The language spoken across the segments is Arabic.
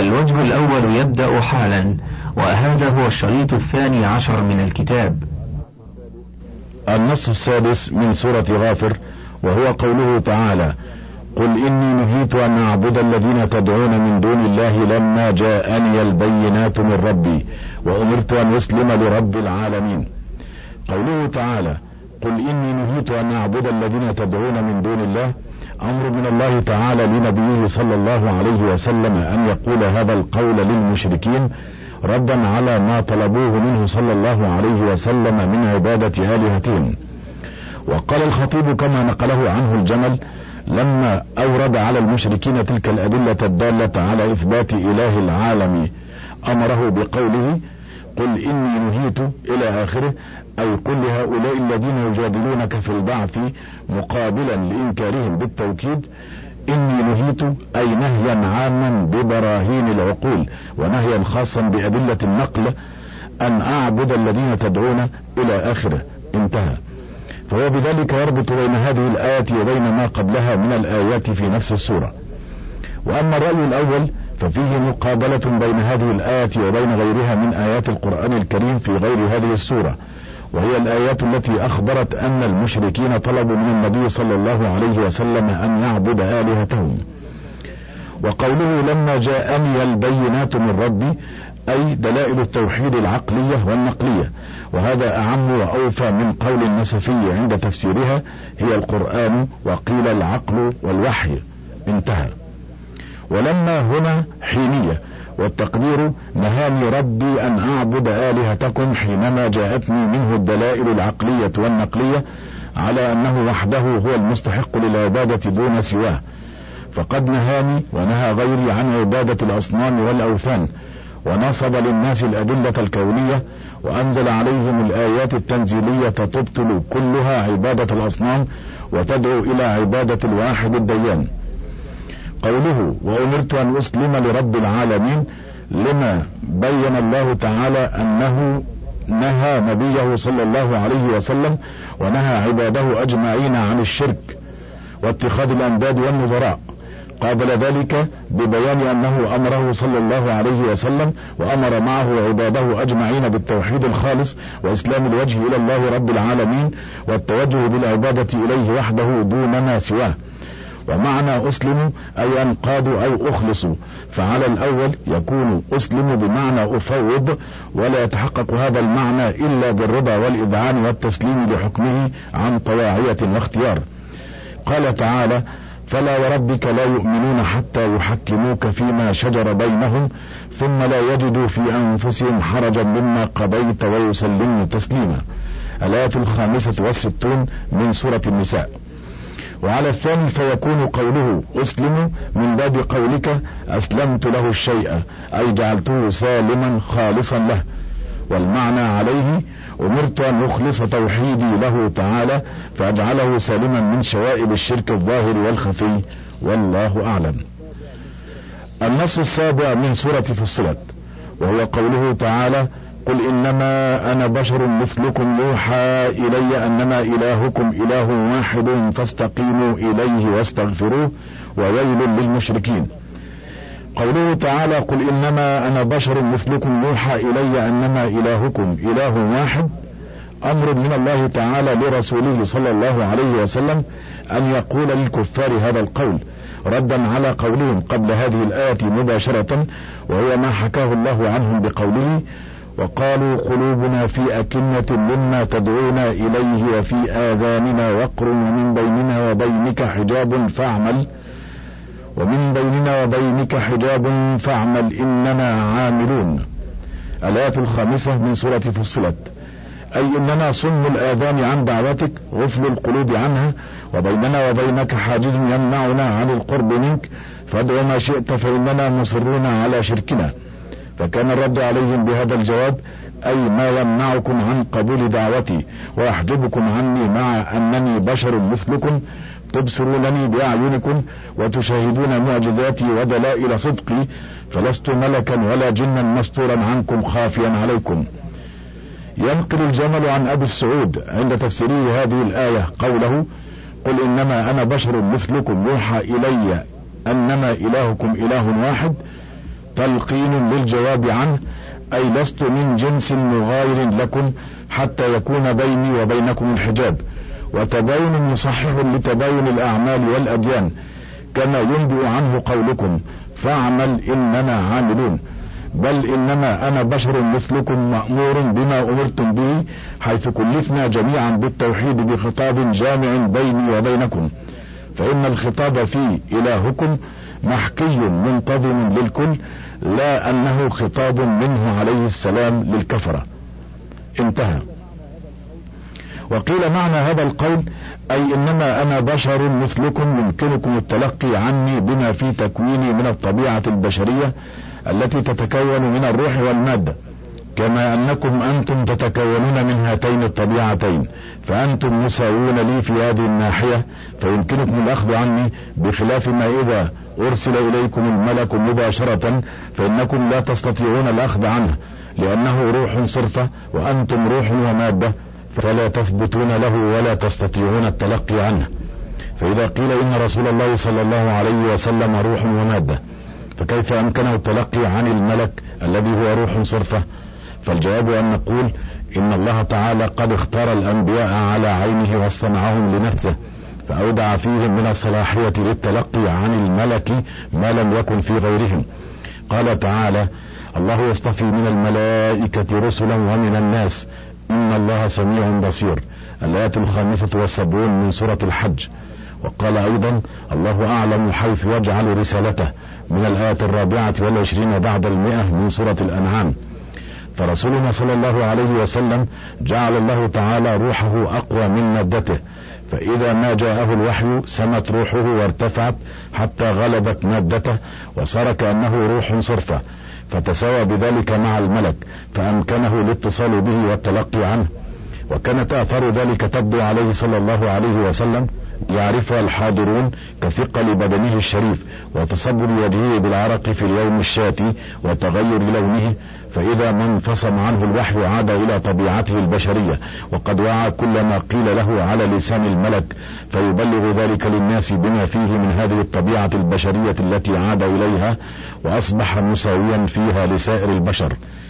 الوجه الأول يبدأ حالا، وهذا هو الشريط 12 من الكتاب. النص السادس من سورة غافر، وهو قوله تعالى: قل إني نهيت أن أعبد الذين تدعون من دون الله لما جاءني البينات من ربي وأمرت أن أسلم لرب العالمين. قوله تعالى: قل إني نهيت أن أعبد الذين تدعون من دون الله، أمر من الله تعالى لنبيه صلى الله عليه وسلم أن يقول هذا القول للمشركين ردا على ما طلبوه منه صلى الله عليه وسلم من عبادة آلهتهم. وقال الخطيب كما نقله عنه الجمل لما أورد على المشركين تلك الأدلة الدالة على إثبات إله العالم، أمره بقوله: قل إني نهيت إلى آخره، أي قل لهؤلاء الذين يجادلونك في البعث مقابلا لإنكارهم بالتوكيد: إني نهيت، أي نهيا عاما ببراهين العقول ونهيا خاصا بأدلة النقل، أن أعبد الذين تدعون إلى آخره، انتهى. فهو بذلك يربط بين هذه الآية وبين ما قبلها من الآيات في نفس السورة. وأما الرأي الأول ففيه مقابلة بين هذه الآية وبين غيرها من آيات القرآن الكريم في غير هذه السورة، وهي الآيات التي أخبرت أن المشركين طلبوا من النبي صلى الله عليه وسلم أن يعبد آلهتهم. وقوله لما جاءني البينات من ربي، أي دلائل التوحيد العقلية والنقلية، وهذا أعم وأوفى من قول النسفي عند تفسيرها: هي القرآن وقيل العقل والوحي، انتهى. ولما هنا حينية، والتقدير: نهاني ربي أن أعبد آلهتكم حينما جاءتني منه الدلائل العقلية والنقلية على أنه وحده هو المستحق للعبادة دون سواه، فقد نهاني ونهى غيري عن عبادة الأصنام والأوثان، ونصب للناس الأدلة الكونية وأنزل عليهم الآيات التنزيلية تبطل كلها عبادة الأصنام وتدعو إلى عبادة الواحد الديان. قوله وأمرت أن أسلم لرب العالمين، لما بين الله تعالى أنه نهى نبيه صلى الله عليه وسلم ونهى عباده أجمعين عن الشرك واتخاذ الأنداد والنظراء، قابل ذلك ببيان أنه أمره صلى الله عليه وسلم وأمر معه عباده أجمعين بالتوحيد الخالص وإسلام الوجه إلى الله رب العالمين والتوجه بالعبادة إليه وحده دون ما سواه. ومعنى أسلم أي أنقادوا أو أخلصوا، فعلى الأول يكون أسلم بمعنى أفوض، ولا يتحقق هذا المعنى إلا بالرضا والإذعان والتسليم لحكمه عن طواعية واختيار. قال تعالى: فلا وربك لا يؤمنون حتى يحكموك فيما شجر بينهم ثم لا يجدوا في أنفسهم حرجا مما قضيت ويسلموا تسليما. الآية 65 من سورة النساء. وعلى الثاني فيكون قوله أسلم من باب قولك أسلمت له الشيء، أي جعلته سالما خالصا له، والمعنى عليه أمرت أن أخلص توحيدي له تعالى فأجعله سالما من شوائب الشرك الظاهر والخفي، والله أعلم. النص السابع من سورة فصلت، وهو قوله تعالى: قل إنما أنا بشر مثلكم يوحى إلي أنما إلهكم إله واحد فاستقيموا إليه واستغفروه وويل للمشركين. قوله تعالى: قل إنما أنا بشر مثلكم يوحى إلي أنما إلهكم إله واحد، أمر من الله تعالى لرسوله صلى الله عليه وسلم أن يقول للكفار هذا القول ردا على قولهم قبل هذه الآية مباشرة، وهو ما حكاه الله عنهم بقوله: وقالوا قلوبنا في أكنة مما تدعونا إليه وفي آذاننا وقر ومن بيننا وبينك حجاب فاعمل إننا عاملون. الآية 5 من سورة فصلت، أي إننا صم الآذان عن دعوتك غفل القلوب عنها، وبيننا وبينك حاجز يمنعنا عن القرب منك، فادع ما شئت فإننا مصرون على شركنا. فكان الرد عليهم بهذا الجواب: أي ما يمنعكم عن قبول دعوتي ويحجبكم عني مع أنني بشر مثلكم، تبصرونني بأعينكم وتشاهدون معجزاتي ودلائل صدقي، فلست ملكا ولا جنا مستورا عنكم خافيا عليكم. ينقل الجمل عن أبي السعود عند تفسيره هذه الآية قوله: قل إنما أنا بشر مثلكم يوحى إلي أنما إلهكم إله واحد، تلقين للجواب عنه، أي لست من جنس مغاير لكم حتى يكون بيني وبينكم الحجاب، وتباين مصحح لتباين الأعمال والأديان، كما ينبئ عنه قولكم فاعمل إننا عاملون، بل إنما أنا بشر مثلكم مأمور بما أمرتم به، حيث كلفنا جميعا بالتوحيد بخطاب جامع بيني وبينكم، فإن الخطاب في إلهكم محكي منتظم للكل، لا أنه خطاب منه عليه السلام للكفرة. انتهى. وقيل معنى هذا القول أي إنما أنا بشر مثلكم يمكنكم التلقي عني بما في تكويني من الطبيعة البشرية التي تتكون من الروح والمادة، كما أنكم أنتم تتكونون من هاتين الطبيعتين، فأنتم مساوون لي في هذه الناحية، فيمكنكم الأخذ عني، بخلاف ما إذا أرسل إليكم الملك مباشرة فإنكم لا تستطيعون الأخذ عنه، لأنه روح صرفة وأنتم روح ومادة، فلا تثبتون له ولا تستطيعون التلقي عنه. فإذا قيل إن رسول الله صلى الله عليه وسلم روح ومادة، فكيف أمكنه التلقي عن الملك الذي هو روح صرفة؟ فالجواب أن نقول إن الله تعالى قد اختار الأنبياء على عينه واصطنعهم لنفسه، فأودع فيهم من الصلاحية للتلقي عن الملك ما لم يكن في غيرهم. قال تعالى: الله يصطفي من الملائكة رسلا ومن الناس إن الله سميع بصير، الآية 75 من سورة الحج. وقال أيضا: الله أعلم حيث يجعل رسالته، من الآية 24 بعد 100 من سورة الأنعام. فرسولنا صلى الله عليه وسلم جعل الله تعالى روحه أقوى من مادته، فإذا ما جاءه الوحي سمت روحه وارتفعت حتى غلبت مادته، وصار كأنه روح صرفة، فتساوى بذلك مع الملك، فأمكنه الاتصال به والتلقي عنه. وكانت آثار ذلك تبدو عليه صلى الله عليه وسلم، يعرفها الحاضرون، كثقل بدنه الشريف، وتصبر وجهه بالعرق في اليوم الشاتي، وتغير لونه، فإذا ما انفصم عنه الوحي عاد إلى طبيعته البشرية، وقد وعى كل ما قيل له على لسان الملك، فيبلغ ذلك للناس بما فيه من هذه الطبيعة البشرية التي عاد إليها، وأصبح مساويا فيها لسائر البشر.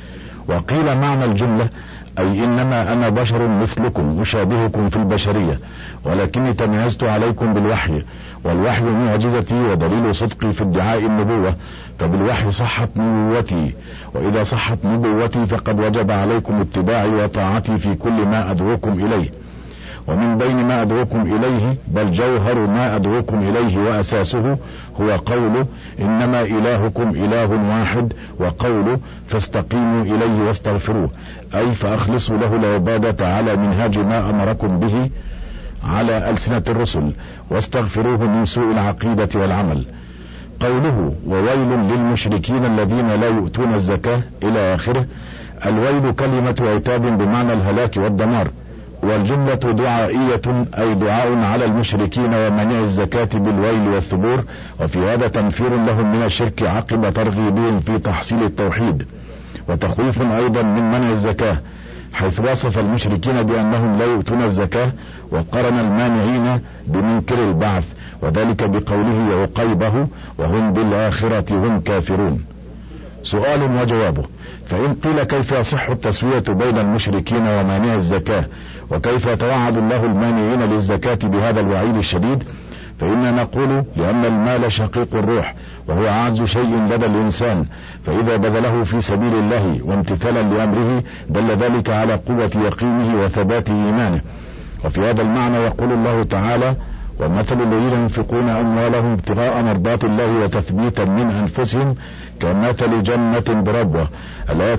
وقيل معنى الجملة أي إنما أنا بشر مثلكم مشابهكم في البشرية، ولكني تميزت عليكم بالوحي، والوحي معجزتي ودليل صدقي في ادعاء النبوة، فبالوحي صحت نبوتي، وإذا صحت نبوتي فقد وجب عليكم اتباعي وطاعتي في كل ما أدعوكم إليه. ومن بين ما أدعوكم إليه، بل جوهر ما أدعوكم إليه وأساسه، هو قوله إنما إلهكم إله واحد، وقوله فاستقيموا إليه واستغفروه، أي فأخلصوا له العبادة على منهاج ما أمركم به على ألسنة الرسل، واستغفروه من سوء العقيدة والعمل. قوله وويل للمشركين الذين لا يؤتون الزكاة إلى آخره، الويل كلمة عتاب بمعنى الهلاك والدمار، والجملة دعائية أي دعاء على المشركين ومنع الزكاة بالويل والثبور، وفي هذا تنفير لهم من الشرك عقب ترغيبهم في تحصيل التوحيد، وتخويف أيضا من منع الزكاة، حيث وصف المشركين بأنهم لا يؤتون الزكاة، وقرن المانعين بمنكر البعث، وذلك بقوله عقيبه وهم بالآخرة هم كافرون. سؤال وجوابه: فإن قيل كيف يصح التسوية بين المشركين ومانع الزكاة، وكيف يتوعد الله المانعين للزكاة بهذا الوعيد الشديد؟ فإننا نقول لأن المال شقيق الروح، وهو أعز شيء لدى الإنسان، فإذا بذله في سبيل الله وامتثالا لأمره دل ذلك على قوة يقينه وثبات إيمانه. وفي هذا المعنى يقول الله تعالى: ومثل الذين ينفقون أموالهم ابتغاء مرضات الله وتثبيتا من أنفسهم كمثل جنة بربوة، الآية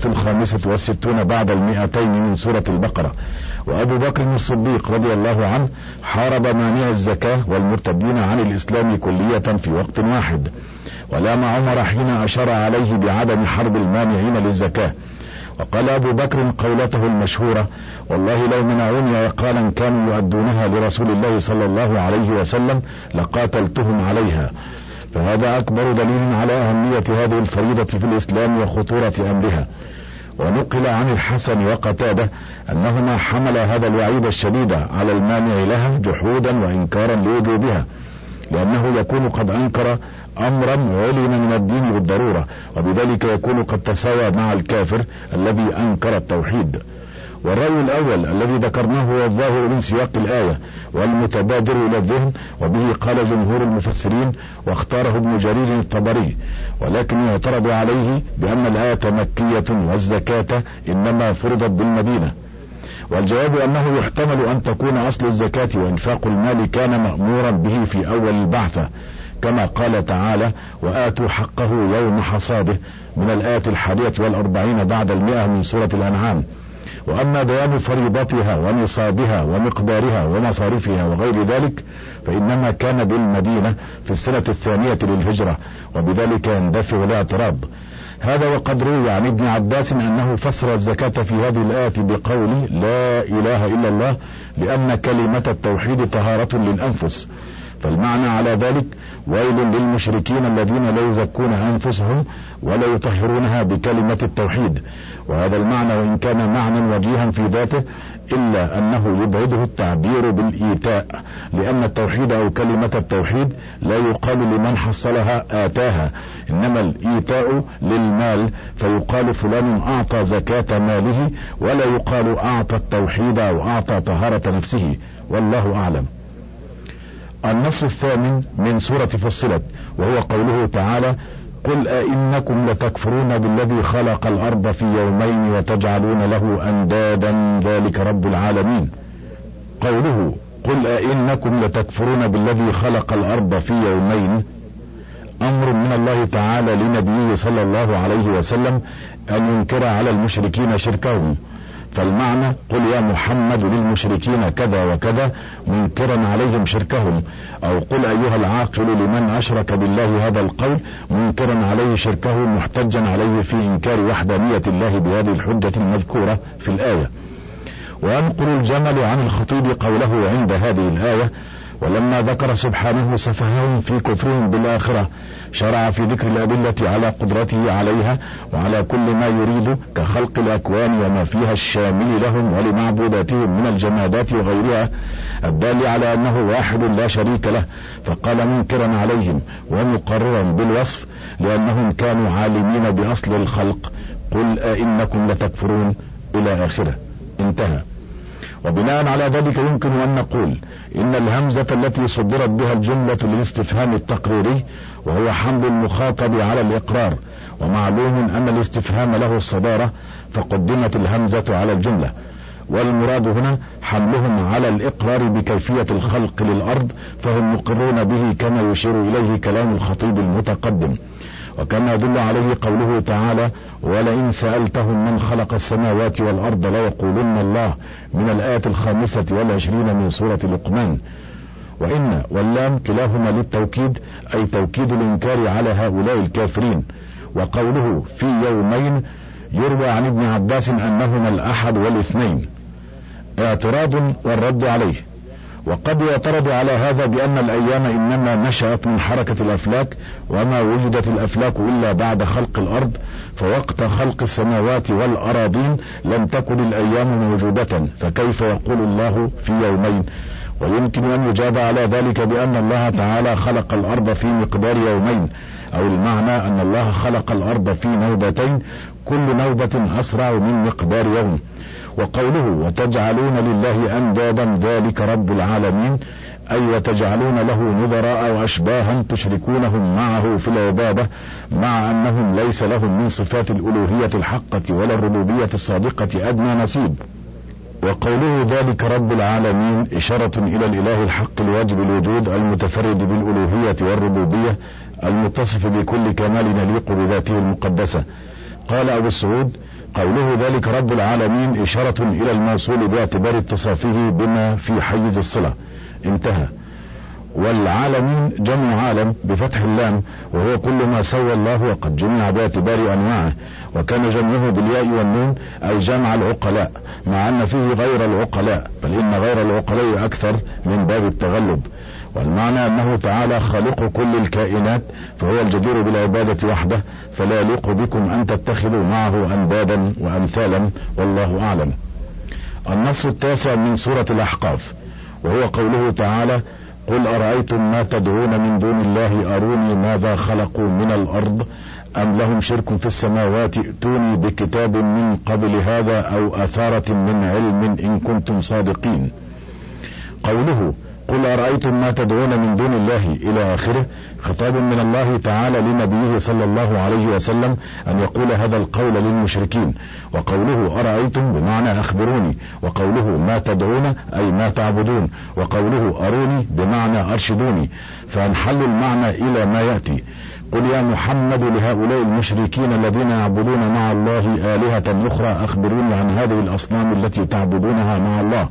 65 بعد 200 من سورة البقرة. وأبو بكر الصديق رضي الله عنه حارب مانع الزكاة والمرتدين عن الإسلام كلية في وقت واحد، ولام عمر حين أشار عليه بعدم حرب المانعين للزكاة. وقال أبو بكر قولته المشهورة: والله لو منعوني عقالا كانوا يؤدونها لرسول الله صلى الله عليه وسلم لقاتلتهم عليها. فهذا أكبر دليل على أهمية هذه الفريضة في الإسلام وخطورة أمرها. ونقل عن الحسن وقتادة أنهما حمل هذا الوعيد الشديد على المانع لها جحودا وإنكارا لوجوبها، لأنه يكون قد أنكر أمرا علم من الدين بالضرورة، وبذلك يكون قد تساوى مع الكافر الذي أنكر التوحيد. والرأي الأول الذي ذكرناه هو الظاهر من سياق الآية والمتبادر إلى الذهن، وبه قال جمهور المفسرين واختاره ابن جرير الطبري، ولكن يعترض عليه بأن الآية مكية والزكاة إنما فرضت بالمدينة. والجواب أنه يحتمل أن تكون أصل الزكاة وإنفاق المال كان مأمورا به في أول البعثة، كما قال تعالى: وآتوا حقه يوم حصاده، من الآية 41 بعد 100 من سورة الأنعام. وأما بيان فريضتها ونصابها ومقدارها ومصاريفها وغير ذلك فإنما كان بالمدينة في السنة 2 للهجرة، وبذلك يندفع الاعتراض. هذا وقد روي عن ابن عباس أنه فسر الزكاة في هذه الآية بقول لا إله إلا الله، لأن كلمة التوحيد طهارة للأنفس، فالمعنى على ذلك: ويل للمشركين الذين لا يزكون أنفسهم ولا يطهرونها بكلمة التوحيد. وهذا المعنى وإن كان معنى وجيها في ذاته إلا أنه يبعده التعبير بالإيتاء، لأن التوحيد أو كلمة التوحيد لا يقال لمن حصلها آتاها، إنما الإيتاء للمال، فيقال فلان أعطى زكاة ماله، ولا يقال أعطى التوحيد أو أعطى طهارة نفسه، والله أعلم. النص الثامن من سورة فصلت، وهو قوله تعالى: قل أئنكم لتكفرون بالذي خلق الأرض في يومين وتجعلون له أندادا ذلك رب العالمين. قوله قل أئنكم لتكفرون بالذي خلق الأرض في يومين أمر من الله تعالى لنبيه صلى الله عليه وسلم أن ينكر على المشركين شركهم، فالمعنى: قل يا محمد للمشركين كذا وكذا منكرا عليهم شركهم، او قل ايها العاقل لمن اشرك بالله هذا القول منكرا عليه شركه محتجا عليه في انكار وحدانية الله بهذه الحجة المذكورة في الآية. وينقل الجمل عن الخطيب قوله عند هذه الآية: ولما ذكر سبحانه سفههم في كفرهم بالآخرة شرع في ذكر الأدلة على قدرته عليها وعلى كل ما يريد كخلق الأكوان وما فيها الشامل لهم ولمعبوداتهم من الجمادات وغيرها الدال على أنه واحد لا شريك له، فقال منكرا عليهم ومقررا بالوصف لأنهم كانوا عالمين بأصل الخلق: قل أئنكم لتكفرون إلى آخره. انتهى. وبناء على ذلك يمكن أن نقول إن الهمزة التي صدرت بها الجملة للاستفهام التقريري وهو حمل المخاطب على الإقرار، ومعلوم أن الاستفهام له الصدارة فقدمت الهمزة على الجملة، والمراد هنا حملهم على الإقرار بكيفية الخلق للأرض، فهم مقرون به كما يشير إليه كلام الخطيب المتقدم، وكما يدل عليه قوله تعالى: ولئن سألتهم من خلق السماوات والأرض ليقولن الله، من الآية 25 من سورة لقمان. وإن واللام كلاهما للتوكيد، أي توكيد الإنكار على هؤلاء الكافرين. وقوله في يومين يروى عن ابن عباس أنهما الأحد والاثنين. اعتراض والرد عليه. وقد يعترض على هذا بأن الأيام إنما نشأت من حركة الأفلاك، وما وجدت الأفلاك إلا بعد خلق الأرض، فوقت خلق السماوات والأراضين لم تكن الأيام موجودة، فكيف يقول الله في يومين؟ ويمكن أن يجاب على ذلك بأن الله تعالى خلق الأرض في مقدار يومين، أو المعنى أن الله خلق الأرض في نوبتين، كل نوبة أسرع من مقدار يوم. وقوله وتجعلون لله أندادا ذلك رب العالمين، أي وتجعلون له نظراء وأشباها تشركونهم معه في العبادة، مع أنهم ليس لهم من صفات الألوهية الحقة ولا الربوبية الصادقة أدنى نصيب. وقوله ذلك رب العالمين إشارة إلى الإله الحق الواجب الوجود المتفرد بالألوهية والربوبية المتصف بكل كمال يليق بذاته المقدسة. قال أبو السعود: قوله ذلك رب العالمين إشارة إلى الموصول باعتبار اتصافه بما في حيز الصلة. انتهى. والعالمين جمع عالم بفتح اللام، وهو كل ما سوى الله وقد جمع باعتبار أنواعه، وكان جمعه بالياء والنون أي جمع العقلاء، مع أن فيه غير العقلاء، بل إن غير العقلاء أكثر من باب التغلب. والمعنى أنه تعالى خالق كل الكائنات، فهو الجدير بالعبادة وحده، فلا يليق بكم أن تتخذوا معه أندادا وأمثالا، والله أعلم. النص التاسع من سورة الأحقاف، وهو قوله تعالى: قل أرأيتم ما تدعون من دون الله أروني ماذا خلقوا من الأرض أم لهم شرك في السماوات ائتوني بكتاب من قبل هذا أو أثارة من علم إن كنتم صادقين. قوله قل أرأيتم ما تدعون من دون الله إلى آخره خطاب من الله تعالى لنبيه صلى الله عليه وسلم أن يقول هذا القول للمشركين. وقوله أرأيتم بمعنى أخبروني، وقوله ما تدعون أي ما تعبدون، وقوله أروني بمعنى أرشدوني، فانحل المعنى إلى ما يأتي. قل يا محمد لهؤلاء المشركين الذين يعبدون مع الله آلهة أخرى أخبروني عن هذه الأصنام التي تعبدونها مع الله،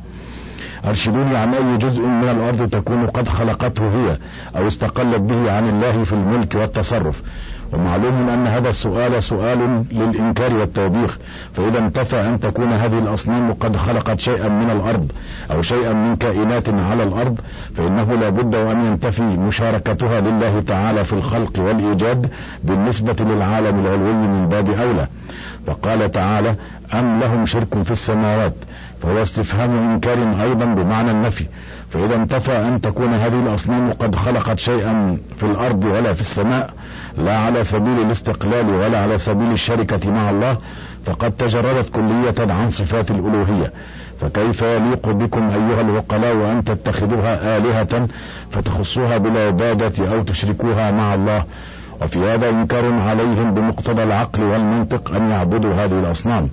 أرشدوني عن أي جزء من الأرض تكون قد خلقته هي أو استقلت به عن الله في الملك والتصرف. ومعلوم أن هذا السؤال سؤال للإنكار والتوبيخ، فإذا انتفى أن تكون هذه الأصنام قد خلقت شيئا من الأرض أو شيئا من كائنات على الأرض، فإنه لا بد وأن ينتفي مشاركتها لله تعالى في الخلق والإيجاد بالنسبة للعالم العلوي من باب أولى. فقال تعالى أم لهم شرك في السماوات، فهو استفهام إنكار أيضا بمعنى النفي، فإذا انتفى أن تكون هذه الأصنام قد خلقت شيئا في الأرض ولا في السماء، لا على سبيل الاستقلال ولا على سبيل الشركة مع الله، فقد تجردت كلية عن صفات الألوهية. فكيف يليق بكم أيها العقلاء أن تتخذوها آلهة فتخصوها بالعبادة أو تشركوها مع الله؟ وفي هذا إنكار عليهم بمقتضى العقل والمنطق أن يعبدوا هذه الأصنام.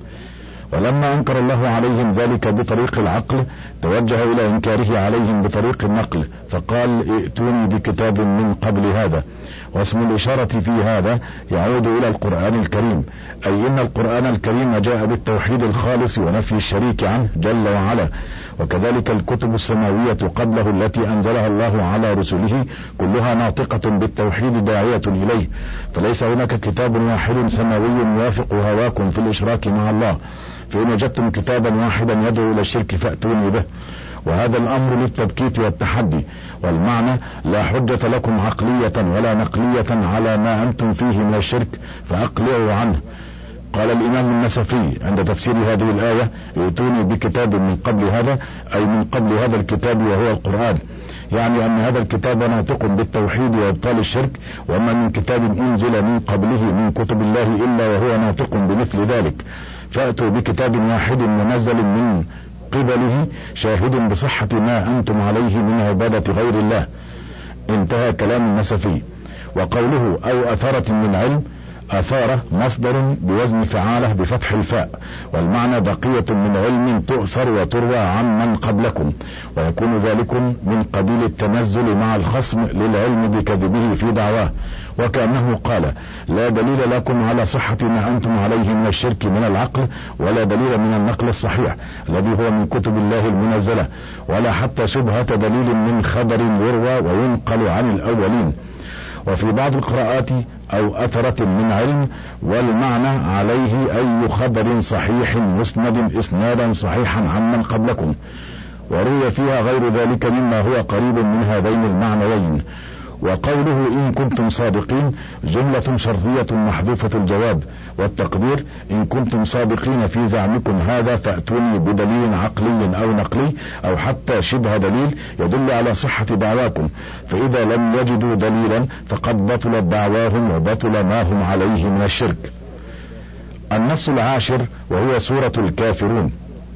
ولما أنكر الله عليهم ذلك بطريق العقل توجه إلى إنكاره عليهم بطريق النقل، فقال ائتوني بكتاب من قبل هذا. واسم الإشارة في هذا يعود إلى القرآن الكريم، أي إن القرآن الكريم جاء بالتوحيد الخالص ونفي الشريك عنه جل وعلا، وكذلك الكتب السماوية قبله التي أنزلها الله على رسله كلها ناطقة بالتوحيد داعية إليه، فليس هناك كتاب واحد سماوي يوافق هواكم في الإشراك مع الله، فإن وجدتم كتابا واحدا يدعو إلى الشرك فأتوني به. وهذا الأمر للتبكيت والتحدي، والمعنى لا حجة لكم عقلية ولا نقلية على ما أنتم فيه من الشرك فأقلعوا عنه. قال الإمام النسفي عند تفسير هذه الآية ائتوني بكتاب من قبل هذا، أي من قبل هذا الكتاب وهو القرآن، يعني أن هذا الكتاب ناطق بالتوحيد وإبطال الشرك، وما من كتاب أنزل من قبله من كتب الله إلا وهو ناطق بمثل ذلك، فأتوا بكتاب واحد منزل من قبله شاهد بصحة ما أنتم عليه من عبادة غير الله. انتهى كلام النسفي. وقوله أو أثارة من علم، أثارة مصدر بوزن فعالة بفتح الفاء، والمعنى بقية من علم تؤثر وتروى عن من قبلكم، ويكون ذلك من قبيل التنزل مع الخصم للعلم بكذبه في دعواه، وكأنه قال لا دليل لكم على صحة ما أنتم عليه من الشرك من العقل، ولا دليل من النقل الصحيح الذي هو من كتب الله المنزلة، ولا حتى شبهة دليل من خبر يروى وينقل عن الأولين. وفي بعض القراءات أو أثرة من علم، والمعنى عليه أي خبر صحيح مسند إسنادا صحيحا عمن قبلكم، وروي فيها غير ذلك مما هو قريب من هذين المعنيين. وقوله إن كنتم صادقين جملة شرطية محذوفة الجواب، والتقدير إن كنتم صادقين في زعمكم هذا فأتوني بدليل عقلي أو نقلي أو حتى شبه دليل يدل على صحة دعواكم، فإذا لم يجدوا دليلا فقد بطلت دعواهم وبطل ما هم عليه من الشرك. النص العاشر وهو سورة الكافرون.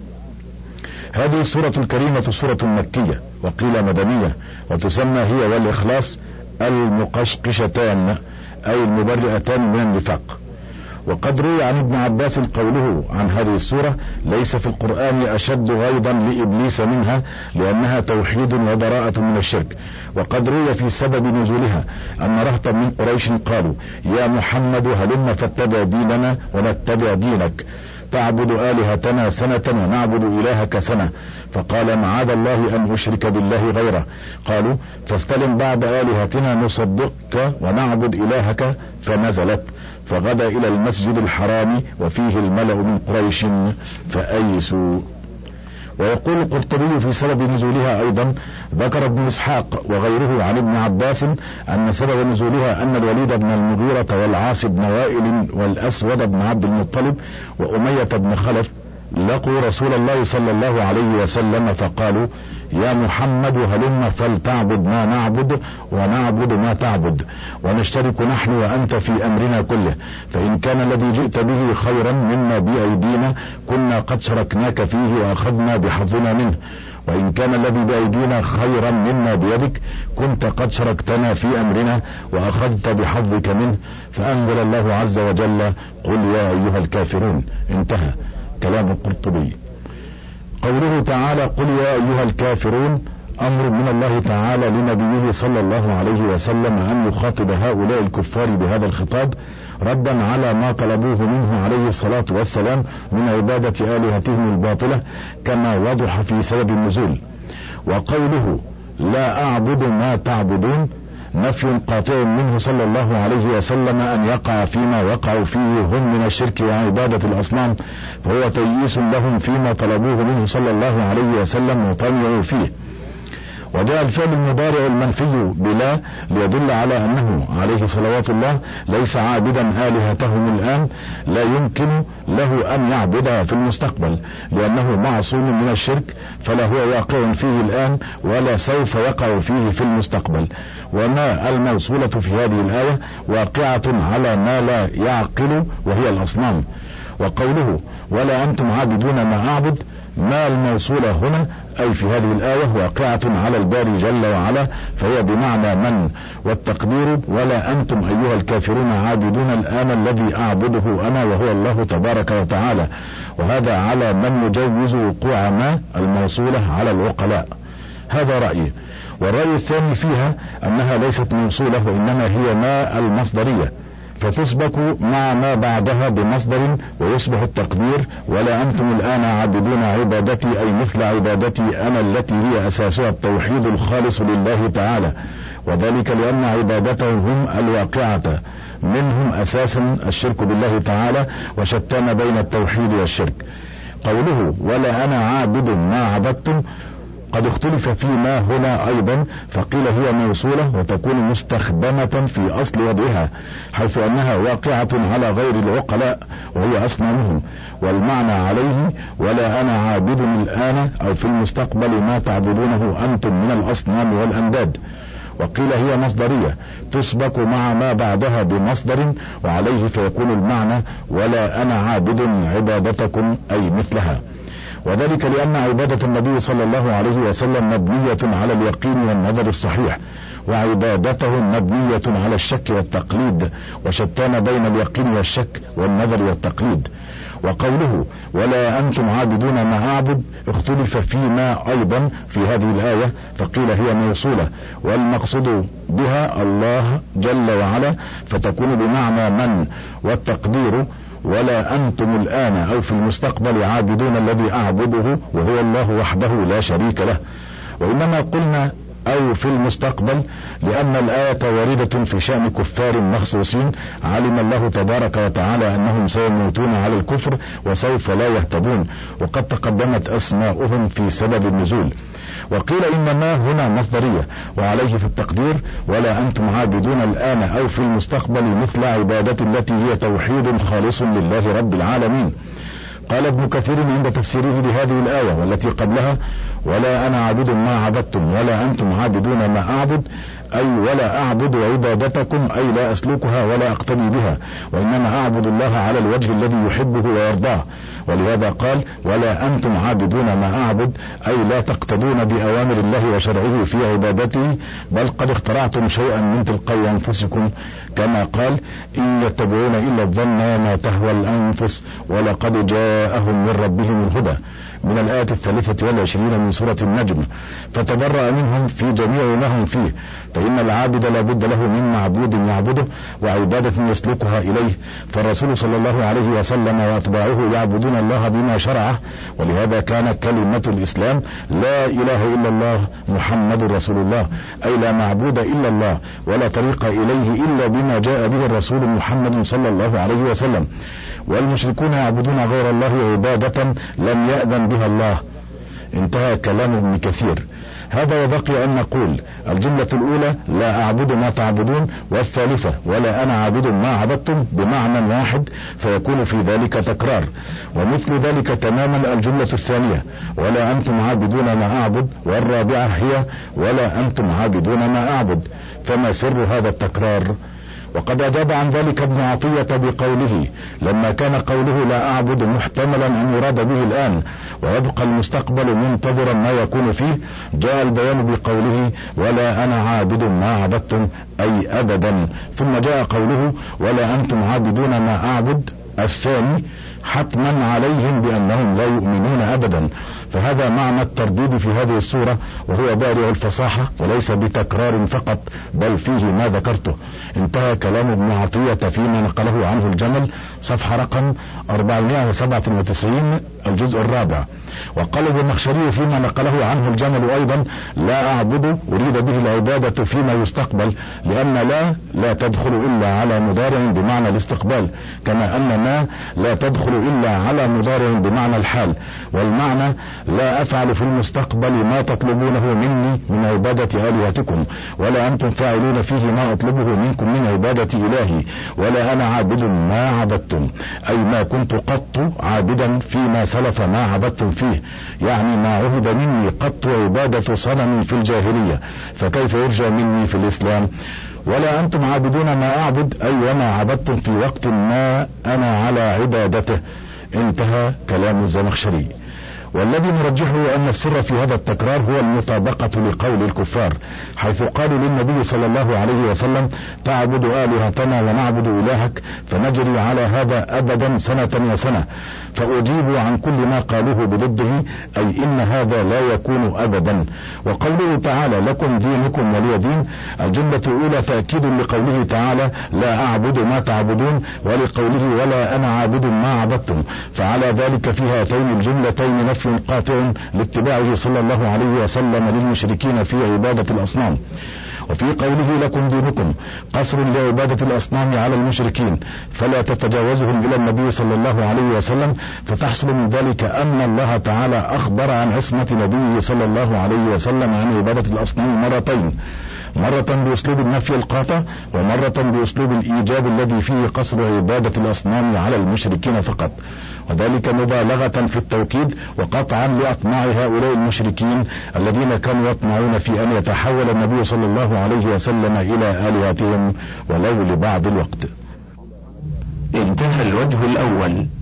هذه السورة الكريمة سورة مكية وقيل مدنية، وتسمى هي والإخلاص المقشقشتان أي المبرئتان من النفاق. وقد روي عن ابن عباس قوله عن هذه السورة ليس في القرآن أشد غيظا لإبليس منها لأنها توحيد وبراءة من الشرك. وقد روي في سبب نزولها أن رهطا من قريش قالوا يا محمد هلم فاتبع ديننا ونتبع دينك، تعبد آلهتنا سنة ونعبد إلهك سنة، فقال معاذ الله أن أشرك بالله غيره. قالوا فاستلم بعد آلهتنا نصدقك ونعبد إلهك، فنزلت فغدا إلى المسجد الحرام وفيه الملأ من قريش فأيسوا. ويقول القرطبي في سبب نزولها أيضا ذكر ابن إسحاق وغيره عن ابن عباس أن سبب نزولها أن الوليد بن المغيرة والعاص بن وائل والأسود بن عبد المطلب وأمية بن خلف لقوا رسول الله صلى الله عليه وسلم فقالوا: يا محمد هلم فلتعبد ما نعبد ونعبد ما تعبد، ونشترك نحن وأنت في أمرنا كله، فإن كان الذي جئت به خيرا مما بأيدينا كنا قد شركناك فيه وأخذنا بحظنا منه، وإن كان الذي بأيدينا خيرا مما بيدك كنت قد شركتنا في أمرنا وأخذت بحظك منه. فأنزل الله عز وجل: قل يا أيها الكافرون. انتهى كلام القرطبي. قوله تعالى: قل يا أيها الكافرون، أمر من الله تعالى لنبيه صلى الله عليه وسلم أن يخاطب هؤلاء الكفار بهذا الخطاب ردا على ما طلبوه منه عليه الصلاة والسلام من عبادة آلهتهم الباطلة كما وضح في سبب النزول. وقوله: لا أعبد ما تعبدون، نفي قاطع منه صلى الله عليه وسلم أن يقع فيما وقعوا فيه هم من الشرك وعبادة الأصنام، فهو تيئيس لهم فيما طلبوه منه صلى الله عليه وسلم وطمعوا فيه. وجاء الفعل المضارع المنفي بلا ليدل على أنه عليه صلوات الله ليس عابدا آلهتهم الآن، لا يمكن له أن يعبدها في المستقبل، لأنه معصوم من الشرك، فلا هو واقع فيه الآن ولا سوف يقع فيه في المستقبل. وما الموصولة في هذه الآية واقعة على ما لا يعقل وهي الأصنام. وقوله: ولا أنتم عابدون ما أعبد، ما الموصولة هنا أي في هذه الآية واقعة على الباري جل وعلا، فهي بمعنى من، والتقدير: ولا أنتم أيها الكافرون عابدون الآن الذي أعبده أنا وهو الله تبارك وتعالى. وهذا على من يجوز وقوع ما الموصولة على العقلاء. هذا رأيي. والرأي الثاني فيها أنها ليست موصولة وإنما هي ما المصدرية، فتسبق مع ما بعدها بمصدر، ويصبح التقدير: ولا أنتم الآن عابدون عبادتي، أي مثل عبادتي أنا التي هي أساسها التوحيد الخالص لله تعالى، وذلك لأن عبادتهم هم الواقعة منهم أساسا الشرك بالله تعالى، وشتان بين التوحيد والشرك. قوله: ولا أنا عابد ما عبدتم، قد اختلف فيما هنا أيضا، فقيل هي موصولة وتكون مستخدمة في أصل وضعها، حيث أنها واقعة على غير العقلاء وهي أصنامهم، والمعنى عليه: ولا أنا عابد الآن أو في المستقبل ما تعبدونه أنتم من الأصنام والأنداد. وقيل هي مصدرية تسبق مع ما بعدها بمصدر، وعليه فيكون المعنى: ولا أنا عابد عبادتكم أي مثلها. وذلك لأن عبادة النبي صلى الله عليه وسلم مبنية على اليقين والنظر الصحيح، وعبادته مبنية على الشك والتقليد، وشتان بين اليقين والشك والنظر والتقليد. وقوله: ولا أنتم عابدون ما أعبد، اختلف فيما أيضا في هذه الآية، فقيل هي موصولة والمقصود بها الله جل وعلا، فتكون بمعنى من، والتقدير: ولا أنتم الآن أو في المستقبل عابدون الذي أعبده وهو الله وحده لا شريك له. وإنما قلنا أو في المستقبل لأن الآية واردة في شأن كفار مخصوصين علم الله تبارك وتعالى أنهم سيموتون على الكفر وسوف لا يهتدون، وقد تقدمت أسماؤهم في سبب النزول. وقيل إنما هنا مصدرية، وعليه في التقدير: ولا أنتم عابدون الآن أو في المستقبل مثل عبادة التي هي توحيد خالص لله رب العالمين. قال ابن كثير عند تفسيره لهذه الآية والتي قبلها: ولا أنا عابد ما عبدتم ولا أنتم عابدون ما أعبد، أي ولا أعبد عبادتكم، أي لا أسلكها ولا أقتدي بها، وإنما أعبد الله على الوجه الذي يحبه ويرضاه. ولهذا قال: ولا أنتم عابدون ما أعبد، أي لا تقتدون بأوامر الله وشرعه في عبادته، بل قد اخترعتم شيئا من تلقاء أنفسكم، كما قال: إن يتبعون إلا الظن وما تهوى الأنفس ولقد جاءهم من ربهم الهدى، من الآية 23 من سورة النجم. فتبرأ منهم في جميع ما هم فيه، فإن العابد لا بد له من معبود يعبده وعبادة يسلكها إليه، فالرسول صلى الله عليه وسلم وأتباعه يعبدون الله بما شرعه. ولهذا كان كلمة الإسلام: لا إله إلا الله محمد رسول الله، أي لا معبود إلا الله ولا طريق إليه إلا بما جاء به الرسول محمد صلى الله عليه وسلم. والمشركون يعبدون غير الله عبادة لم يأذن بها الله. انتهى كلام ابن كثير. هذا وبقي أن نقول الجملة الأولى لا أعبد ما تعبدون، والثالثة ولا أنا عابد ما عبدتم بمعنى واحد، فيكون في ذلك تكرار. ومثل ذلك تماما الجملة الثانية ولا أنتم عابدون ما أعبد، والرابعة هي ولا أنتم عابدون ما أعبد. فما سر هذا التكرار؟ وقد أجاب عن ذلك ابن عطية بقوله لما كان قوله لا أعبد محتملا أن يراد به الآن ويبقى المستقبل منتظرا ما يكون فيه، جاء البيان بقوله ولا أنا عابد ما عبدتم أي أبدا، ثم جاء قوله ولا أنتم عابدون ما أعبد الثاني حتما عليهم بأنهم لا يؤمنون أبدا. فهذا معنى الترديد في هذه السورة، وهو بارع الفصاحة وليس بتكرار فقط بل فيه ما ذكرته. انتهى كلام ابن عطية فيما نقله عنه الجمل، صفحة رقم 497 الجزء الرابع. وقال الزمخشري فيما نقله عنه الجمل أيضا لا أعبد أريد به العبادة فيما يستقبل، لأن لا تدخل إلا على مضارع بمعنى الاستقبال، كما أن ما لا تدخل إلا على مضارع بمعنى الحال. والمعنى لا أفعل في المستقبل ما تطلبونه مني من عبادة آلهتكم، ولا أنتم فاعلون فيه ما أطلبه منكم من عبادة إلهي، ولا أنا عابد ما عبدتم، أي ما كنت قط عابدا فيما سلف ما عبدتم فيه، يعني ما عهد مني قط عبادة صنم في الجاهلية، فكيف يرجى مني في الإسلام؟ ولا أنتم عابدون ما أعبد أي وما عبدتم في وقت ما أنا على عبادته. انتهى كلام الزمخشري. والذي نرجحه أن السر في هذا التكرار هو المطابقة لقول الكفار، حيث قالوا للنبي صلى الله عليه وسلم تعبد آلهتنا ونعبد إلهك فنجري على هذا أبدا سنة وسنة، فأجيبوا عن كل ما قالوه بضده، أي إن هذا لا يكون أبدا. وقوله تعالى لكم دينكم ولي دين، الجملة الأولى تأكيد لقوله تعالى لا أعبد ما تعبدون، ولقوله ولا أنا عابد ما عبدتم، فعلى ذلك في هاتين الجملتين نفي قاطع لاتباعه صلى الله عليه وسلم للمشركين في عبادة الأصنام. وفي قوله لكم دينكم قصر لعبادة الأصنام على المشركين، فلا تتجاوزهم إلى النبي صلى الله عليه وسلم، فتحصل من ذلك أن الله تعالى أخبر عن عصمة نبيه صلى الله عليه وسلم عن عبادة الأصنام مرتين، مرة بأسلوب النفي القاطع، ومرة بأسلوب الإيجاب الذي فيه قصر عبادة الأصنام على المشركين فقط، وذلك مبالغة في التوكيد وقطعا لأطماع هؤلاء المشركين الذين كانوا يطمعون في أن يتحول النبي صلى الله عليه وسلم إلى آلهتهم ولو لبعض الوقت. انتهى الوجه الأول.